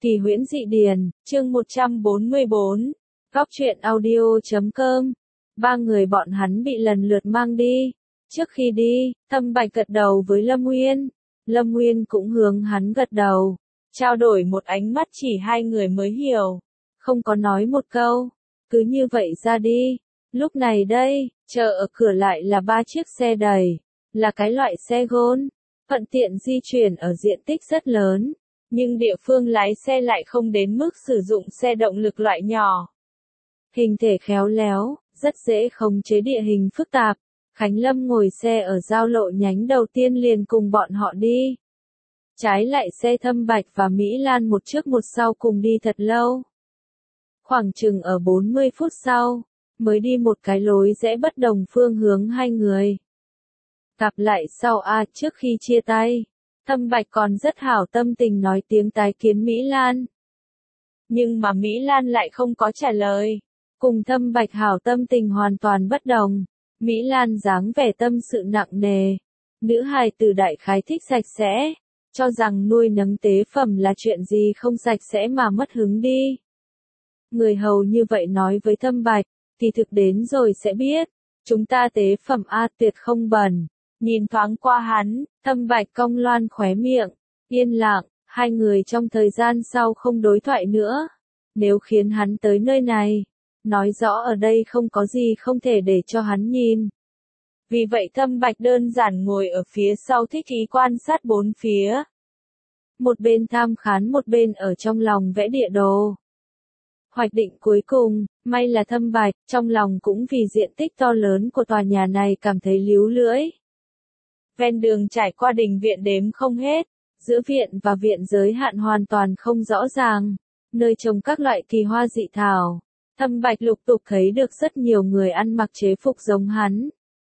Kỳ huyễn dị điển, chương 144. Góc truyện audio.com. Ba người bọn hắn bị lần lượt mang đi. Trước khi đi, Thâm Bạch gật đầu với Lâm Nguyên. Lâm Nguyên cũng hướng hắn gật đầu. Trao đổi một ánh mắt chỉ hai người mới hiểu. Không có nói một câu. Cứ như vậy ra đi. Lúc này đây, chờ ở cửa lại là 3 chiếc xe đầy. Là cái loại xe gôn. Thuận tiện di chuyển ở diện tích rất lớn. Nhưng địa phương lái xe lại không đến mức sử dụng xe động lực loại nhỏ. Hình thể khéo léo, rất dễ khống chế địa hình phức tạp. Khánh Lâm ngồi xe ở giao lộ nhánh đầu tiên liền cùng bọn họ đi. Trái lại xe Thâm Bạch và Mỹ Lan một trước một sau cùng đi thật lâu. Khoảng chừng ở 40 phút sau, mới đi một cái lối rẽ bất đồng phương hướng hai người. Gặp lại sau trước khi chia tay. Thâm Bạch còn rất hảo tâm tình nói tiếng tái kiến Mỹ Lan. Nhưng mà Mỹ Lan lại không có trả lời. Cùng Thâm Bạch hảo tâm tình hoàn toàn bất đồng. Mỹ Lan dáng vẻ tâm sự nặng nề. Nữ hài tử đại khái thích sạch sẽ. Cho rằng nuôi nấng tế phẩm là chuyện gì không sạch sẽ mà mất hứng đi. Người hầu như vậy nói với Thâm Bạch. Thì thực đến rồi sẽ biết. Chúng ta tế phẩm tuyệt không bẩn. Nhìn thoáng qua hắn, Thâm Bạch cong loan khóe miệng, yên lặng, hai người trong thời gian sau không đối thoại nữa. Nếu khiến hắn tới nơi này, nói rõ ở đây không có gì không thể để cho hắn nhìn. Vì vậy Thâm Bạch đơn giản ngồi ở phía sau thích ý quan sát bốn phía. Một bên tham khán một bên ở trong lòng vẽ địa đồ. Hoạch định cuối cùng, may là Thâm Bạch, trong lòng cũng vì diện tích to lớn của tòa nhà này cảm thấy líu lưỡi. Ven đường trải qua đình viện đếm không hết, giữa viện và viện giới hạn hoàn toàn không rõ ràng, nơi trồng các loại kỳ hoa dị thảo. Thâm Bạch lục tục thấy được rất nhiều người ăn mặc chế phục giống hắn.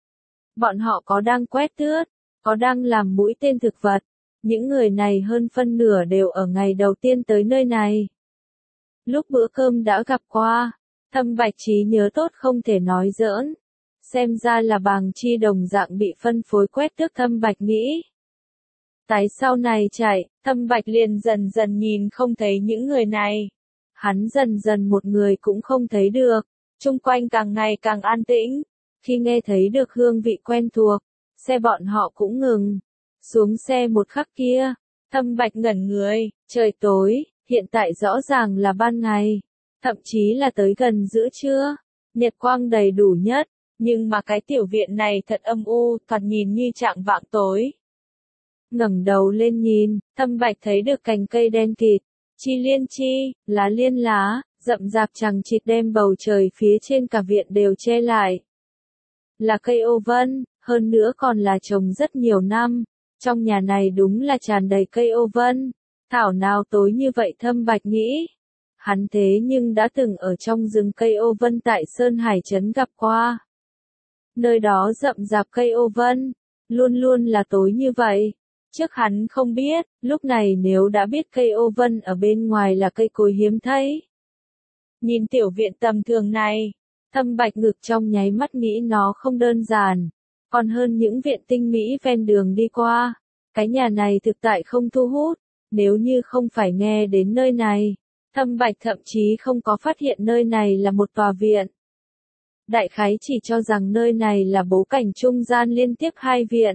Bọn họ có đang quét tước, có đang làm mũi tên thực vật, những người này hơn phân nửa đều ở ngày đầu tiên tới nơi này. Lúc bữa cơm đã gặp qua, Thâm Bạch trí nhớ tốt không thể nói giỡn. Xem ra là Bàng Chi đồng dạng bị phân phối quét tước. Thâm Bạch nghĩ. Tái sau này chạy, Thâm Bạch liền dần dần nhìn không thấy những người này. Hắn dần dần một người cũng không thấy được, chung quanh càng ngày càng an tĩnh. Khi nghe thấy được hương vị quen thuộc, xe bọn họ cũng ngừng. Xuống xe một khắc kia, Thâm Bạch ngẩn người, trời tối, hiện tại rõ ràng là ban ngày. Thậm chí là tới gần giữa trưa, nhật quang đầy đủ nhất. Nhưng mà cái tiểu viện này thật âm u, thoạt nhìn như trạng vạng tối. Ngẩng đầu lên nhìn, Thâm Bạch thấy được cành cây đen kịt, chi liên chi, lá liên lá, rậm rạp chằng chịt đem bầu trời phía trên cả viện đều che lại. Là cây ô vân, hơn nữa còn là trồng rất nhiều năm, trong nhà này đúng là tràn đầy cây ô vân. Thảo nào tối như vậy Thâm Bạch nghĩ. Hắn thế nhưng đã từng ở trong rừng cây ô vân tại Sơn Hải Trấn gặp qua. Nơi đó rậm rạp cây ô vân, luôn luôn là tối như vậy. Trước hắn không biết, lúc này nếu đã biết cây ô vân ở bên ngoài là cây cối hiếm thấy. Nhìn tiểu viện tầm thường này, Thâm Bạch ngực trong nháy mắt nghĩ nó không đơn giản, còn hơn những viện tinh mỹ ven đường đi qua. Cái nhà này thực tại không thu hút, nếu như không phải nghe đến nơi này, Thâm Bạch thậm chí không có phát hiện nơi này là một tòa viện. Đại khái chỉ cho rằng nơi này là bố cảnh trung gian liên tiếp hai viện.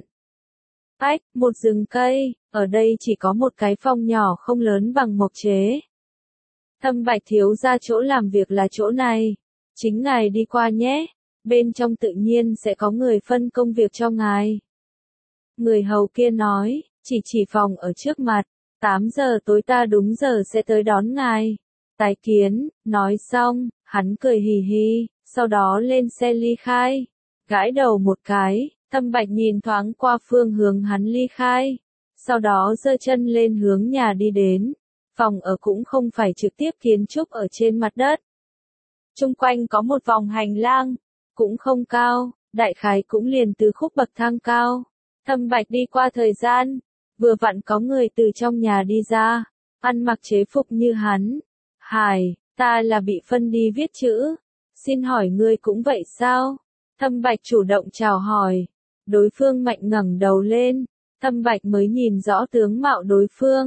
Một rừng cây, ở đây chỉ có một cái phòng nhỏ không lớn bằng mộc chế. Thâm Bạch thiếu gia chỗ làm việc là chỗ này. Chính ngài đi qua nhé, bên trong tự nhiên sẽ có người phân công việc cho ngài. Người hầu kia nói, chỉ phòng ở trước mặt, 8 giờ tối ta đúng giờ sẽ tới đón ngài. Tái kiến, nói xong, hắn cười hì hì. Sau đó lên xe ly khai, gãi đầu một cái, Thâm Bạch nhìn thoáng qua phương hướng hắn ly khai, sau đó giơ chân lên hướng nhà đi đến. Phòng ở cũng không phải trực tiếp kiến trúc ở trên mặt đất. Chung quanh có một vòng hành lang, cũng không cao, đại khái cũng liền từ khúc bậc thang cao. Thâm Bạch đi qua thời gian, vừa vặn có người từ trong nhà đi ra, ăn mặc chế phục như hắn. Hải, ta là bị phân đi viết chữ. Xin hỏi ngươi cũng vậy sao? Thâm Bạch chủ động chào hỏi. Đối phương mạnh ngẩng đầu lên. Thâm Bạch mới nhìn rõ tướng mạo đối phương.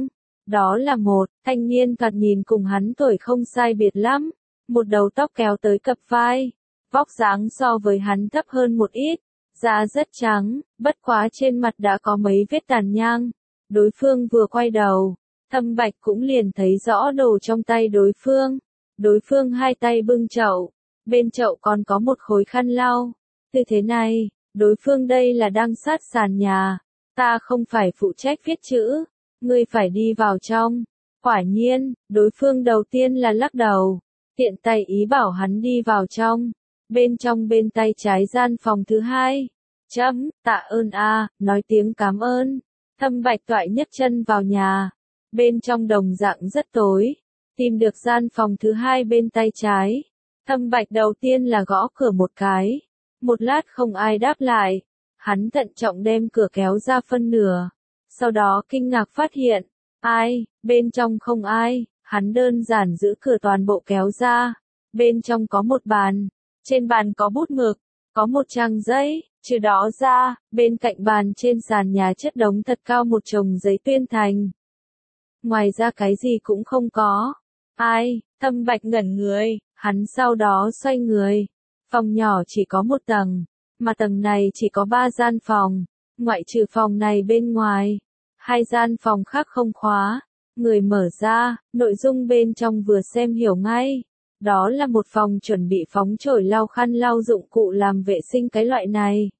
Đó là một thanh niên thoạt nhìn cùng hắn tuổi không sai biệt lắm, một đầu tóc kéo tới cặp vai, vóc dáng so với hắn thấp hơn một ít, da rất trắng, bất quá trên mặt đã có mấy vết tàn nhang. Đối phương vừa quay đầu, Thâm Bạch cũng liền thấy rõ đồ trong tay đối phương. Đối phương hai tay bưng chậu, bên chậu còn có một khối khăn lau. Tư thế này, đối phương đây là đang sát sàn nhà. Ta không phải phụ trách viết chữ, ngươi phải đi vào trong. Quả nhiên, đối phương đầu tiên là lắc đầu, tiện tay ý bảo hắn đi vào trong. Bên trong bên tay trái gian phòng thứ hai. Tạ ơn a, nói tiếng cảm ơn. Thâm Bạch toại nhấc chân vào nhà. Bên trong đồng dạng rất tối. Tìm được gian phòng thứ hai bên tay trái. Thâm Bạch đầu tiên là gõ cửa một cái. Một lát không ai đáp lại. Hắn thận trọng đem cửa kéo ra phân nửa. Sau đó kinh ngạc phát hiện. Ai, bên trong không ai. Hắn đơn giản giữ cửa toàn bộ kéo ra. Bên trong có một bàn. Trên bàn có bút mực. Có một trang giấy. Trừ đó ra, bên cạnh bàn trên sàn nhà chất đống thật cao một chồng giấy tuyên thành. Ngoài ra cái gì cũng không có. Ai, Thâm Bạch ngẩn người, hắn sau đó xoay người. Phòng nhỏ chỉ có một tầng, mà tầng này chỉ có 3 gian phòng, ngoại trừ phòng này bên ngoài. 2 gian phòng khác không khóa. Người mở ra, nội dung bên trong vừa xem hiểu ngay. Đó là một phòng chuẩn bị phóng chổi lau khăn lau dụng cụ làm vệ sinh cái loại này.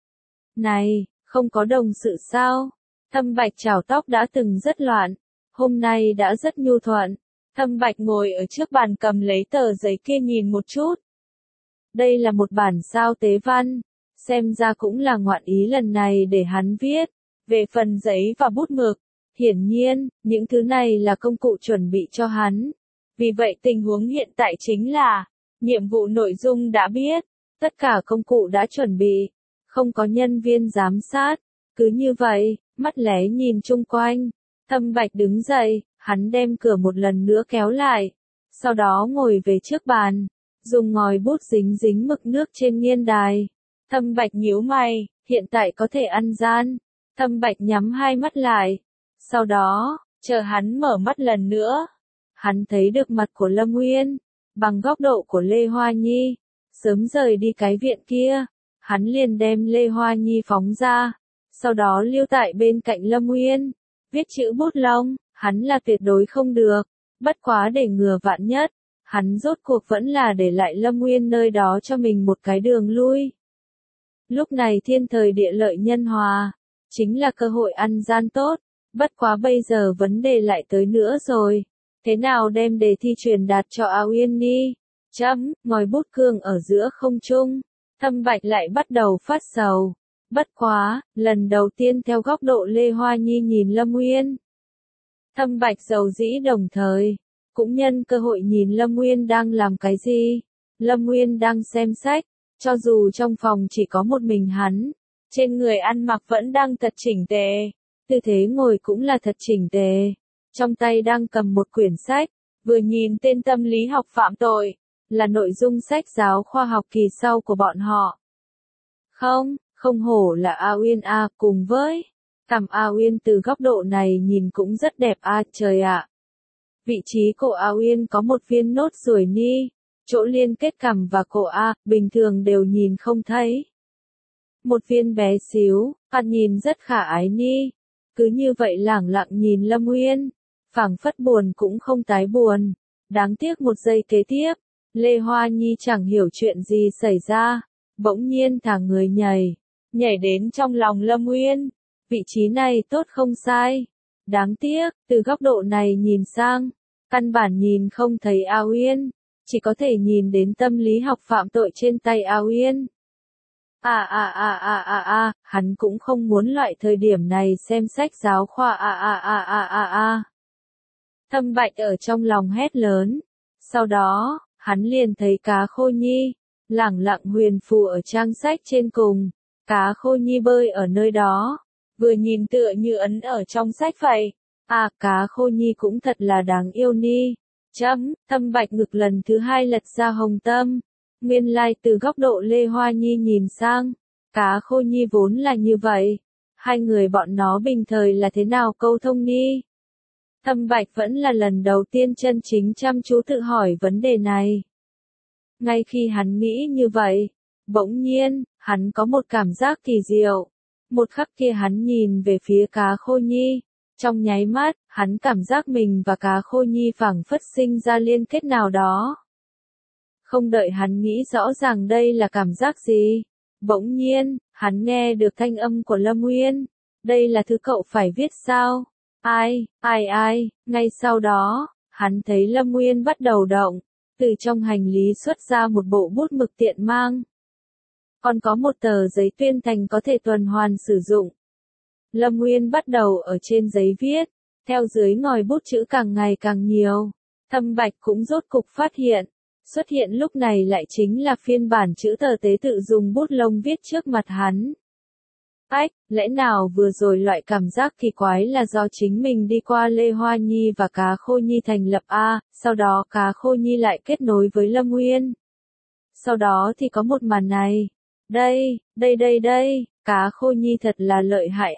Này, không có đồng sự sao? Thâm Bạch chảo tóc đã từng rất loạn, hôm nay đã rất nhu thuận. Thâm Bạch ngồi ở trước bàn cầm lấy tờ giấy kia nhìn một chút. Đây là một bản sao tế văn, xem ra cũng là ngoạn ý lần này để hắn viết. Về phần giấy và bút mực, hiển nhiên, những thứ này là công cụ chuẩn bị cho hắn. Vì vậy tình huống hiện tại chính là, nhiệm vụ nội dung đã biết, tất cả công cụ đã chuẩn bị, không có nhân viên giám sát. Cứ như vậy, mắt lé nhìn chung quanh, Thâm Bạch đứng dậy, hắn đem cửa một lần nữa kéo lại, sau đó ngồi về trước bàn, dùng ngòi bút dính dính mực nước trên nghiên đài. Thâm Bạch nhíu mày, hiện tại có thể ăn gian. Thâm Bạch nhắm hai mắt lại, sau đó, chờ hắn mở mắt lần nữa. Hắn thấy được mặt của Lâm Nguyên, bằng góc độ của Lê Hoa Nhi, sớm rời đi cái viện kia, hắn liền đem Lê Hoa Nhi phóng ra, sau đó lưu tại bên cạnh Lâm Nguyên, viết chữ bút lông, hắn là tuyệt đối không được, bất quá để ngừa vạn nhất, hắn rốt cuộc vẫn là để lại Lâm Nguyên nơi đó cho mình một cái đường lui. Lúc này thiên thời địa lợi nhân hòa, chính là cơ hội ăn gian tốt, bất quá bây giờ vấn đề lại tới nữa rồi. Thế nào đem đề thi truyền đạt cho A Uyên Nhi? Ngòi bút cương ở giữa không trung. Thâm Bạch lại bắt đầu phát sầu. Bất quá, lần đầu tiên theo góc độ Lê Hoa Nhi nhìn Lâm Nguyên. Thâm Bạch giàu dĩ đồng thời, cũng nhân cơ hội nhìn Lâm Nguyên đang làm cái gì. Lâm Nguyên đang xem sách, cho dù trong phòng chỉ có một mình hắn, trên người ăn mặc vẫn đang thật chỉnh tề, tư thế ngồi cũng là thật chỉnh tề. Trong tay đang cầm một quyển sách, vừa nhìn tên tâm lý học phạm tội, là nội dung sách giáo khoa học kỳ sau của bọn họ. Không hổ là A Uyên a, cùng với cằm A Uyên từ góc độ này nhìn cũng rất đẹp a, trời ạ. Vị trí cổ A Uyên có một viên nốt ruồi ni, chỗ liên kết cằm và cổ A, bình thường đều nhìn không thấy. Một viên bé xíu, nhìn rất khả ái ni. Cứ như vậy lẳng lặng nhìn Lâm Nguyên, phảng phất buồn cũng không tái buồn. Đáng tiếc một giây kế tiếp, Lê Hoa Nhi chẳng hiểu chuyện gì xảy ra, bỗng nhiên thả người nhảy đến trong lòng Lâm Nguyên. Vị trí này tốt không sai. Đáng tiếc, từ góc độ này nhìn sang, căn bản nhìn không thấy A Uyên, chỉ có thể nhìn đến tâm lý học phạm tội trên tay A Uyên. Hắn cũng không muốn loại thời điểm này xem sách giáo khoa Thâm Bạch ở trong lòng hét lớn. Sau đó, hắn liền thấy Cá Khô Nhi, lẳng lặng huyền phù ở trang sách trên cùng. Cá Khô Nhi bơi ở nơi đó, vừa nhìn tựa như ấn ở trong sách vậy. Cá Khô Nhi cũng thật là đáng yêu ni. Thâm Bạch ngực lần thứ hai lật ra hồng tâm. Nguyên lai từ góc độ Lê Hoa Nhi nhìn sang, Cá Khô Nhi vốn là như vậy. Hai người bọn nó bình thời là thế nào câu thông ni? Thâm Bạch vẫn là lần đầu tiên chân chính chăm chú tự hỏi vấn đề này. Ngay khi hắn nghĩ như vậy, bỗng nhiên, hắn có một cảm giác kỳ diệu. Một khắc kia hắn nhìn về phía cá Khô Nhi. Trong nháy mắt, hắn cảm giác mình và cá Khô Nhi phảng phất sinh ra liên kết nào đó. Không đợi hắn nghĩ rõ ràng đây là cảm giác gì. Bỗng nhiên, hắn nghe được thanh âm của Lâm Nguyên. Đây là thứ cậu phải viết sao? Ai, ngay sau đó, hắn thấy Lâm Nguyên bắt đầu động. Từ trong hành lý xuất ra một bộ bút mực tiện mang. Còn có một tờ giấy tuyên thành có thể tuần hoàn sử dụng. Lâm Nguyên bắt đầu ở trên giấy viết, theo dưới ngòi bút chữ càng ngày càng nhiều. Thâm Bạch cũng rốt cục phát hiện, xuất hiện lúc này lại chính là phiên bản chữ tờ tế tự dùng bút lông viết trước mặt hắn. Lẽ nào vừa rồi loại cảm giác kỳ quái là do chính mình đi qua Lê Hoa Nhi và cá Khô Nhi thành lập A, sau đó cá Khô Nhi lại kết nối với Lâm Nguyên. Sau đó thì có một màn này. Đây, cá Khô Nhi thật là lợi hại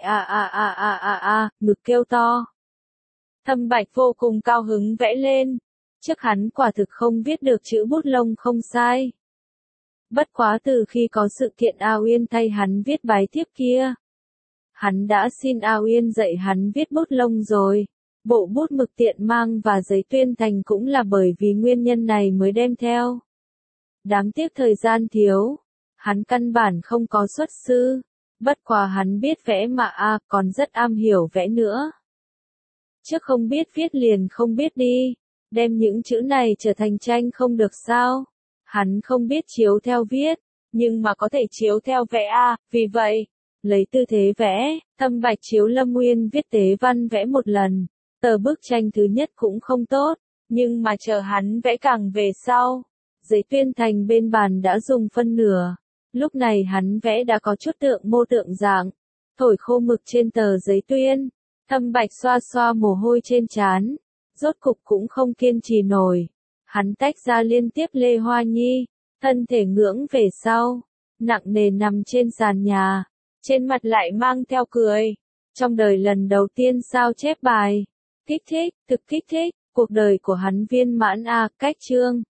ngực kêu to. Thâm Bạch vô cùng cao hứng vẽ lên. Trước hắn quả thực không viết được chữ bút lông không sai. Bất quá từ khi có sự kiện A Uyên thay hắn viết bài tiếp kia. Hắn đã xin A Uyên dạy hắn viết bút lông rồi. Bộ bút mực tiện mang và giấy tuyên thành cũng là bởi vì nguyên nhân này mới đem theo. Đáng tiếc thời gian thiếu. Hắn căn bản không có xuất sư. Bất quá hắn biết vẽ mà còn rất am hiểu vẽ nữa. Trước không biết viết liền không biết đi. Đem những chữ này trở thành tranh không được sao. Hắn không biết chiếu theo viết, nhưng mà có thể chiếu theo vẽ vì vậy, lấy tư thế vẽ, Thâm Bạch chiếu Lâm Nguyên viết tế văn vẽ một lần. Tờ bức tranh thứ nhất cũng không tốt, nhưng mà chờ hắn vẽ càng về sau, giấy tuyên thành bên bàn đã dùng phân nửa. Lúc này hắn vẽ đã có chút mô tượng dạng, thổi khô mực trên tờ giấy tuyên. Thâm Bạch xoa xoa mồ hôi trên trán, rốt cục cũng không kiên trì nổi. Hắn tách ra liên tiếp Lê Hoa Nhi, thân thể ngưỡng về sau, nặng nề nằm trên sàn nhà, trên mặt lại mang theo cười. Trong đời lần đầu tiên sao chép bài, kích thích, thực kích thích, cuộc đời của hắn viên mãn cách chương.